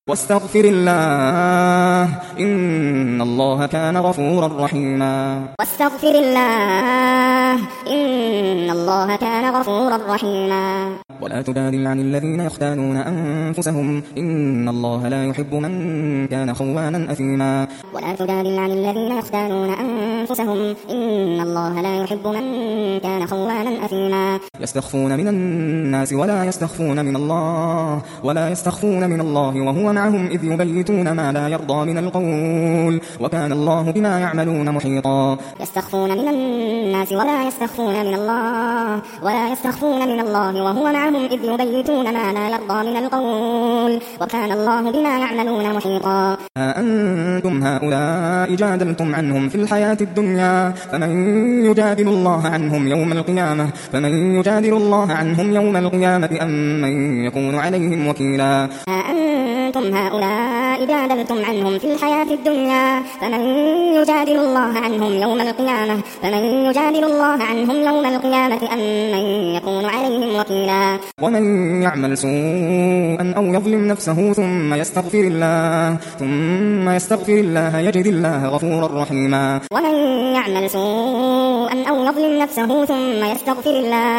واستغفر الله إن الله كان غفورا رحيما. واستغفر الله إن الله كان غفورا رحيما. ولا تجادل عن الذين يختانون أنفسهم إن الله لا يحب من كان خوانا أثيما. ولا تجادل عن الذين يختانون أنفسهم إن الله لا يحب من كان خوانا أثيما. يستخفون من الناس ولا يستخفون من الله وهو معهم إذ يبيتون ما لا يرضى من القول وكان الله بما يعملون محيطا. يستخفون من الناس ولا يستخفون من الله وهو معهم إذ يبيتون ما لا يرضى من القول وكان الله بما يعملون محيطا. ها أنتم هؤلاء جادلتم عنهم في الحياة الدنيا فمن يجادل الله عنهم يوم القيامة أم من يكون عليهم وكيلا. أنتم هؤلاء جادلتم عنهم في الحياة الدنيا فمن يجادل الله عنهم يوم القيامة أم من يكون عليهم وكيلا. ومن يعمل سوءا أو يظلم نفسه ثم يستغفر الله يجد الله غفورا رحيما. ومن يعمل سوءا أو يظلم نفسه ثم يستغفر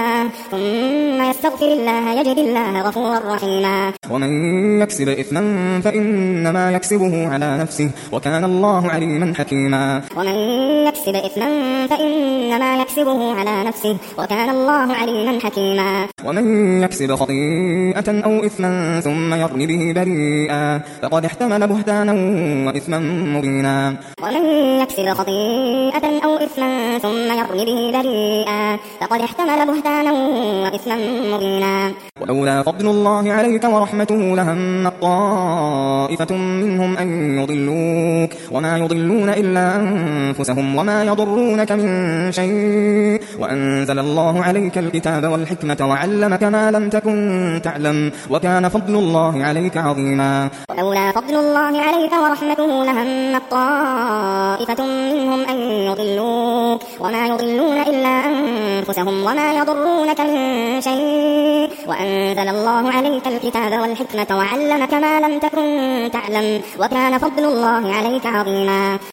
الله يجد الله غفورا رحيما. ومن يكسب إثما فإنما يكسبه على نفسه وكان الله عليما حكيما. ومن يكسب إثما فإنما يكسبه على نفسه وكان الله عليما حكيما. ومن يكسب خطيئة أو إثما ثم يرمي به بريئا فقد احتمل بهتانا وإثما مبينا. ومن يكسب خطيئة أو إثما ثم يرمي به بريئا فقد احتمل بهتانا وإثما مبينا. ولولا فضل الله عليك ورحمته لهم طائفة منهم أن يضلوك وما يضلون إلا أنفسهم وما يضرونك من شيء وأنزل الله عليك الكتاب والحكمة وعلمك ما لم تكن تعلم وكان فضل الله عليك عظيما. ولولا فضل الله عليك ورحمته لهم طائفة منهم أن يضلوك وما يضلون إلا أنفسهم وما يضرونك من شيء وأنزل الله عليك الكتاب والحكمة وعلمك ما لم تكن تعلم وكان فضل الله عليك عظيما.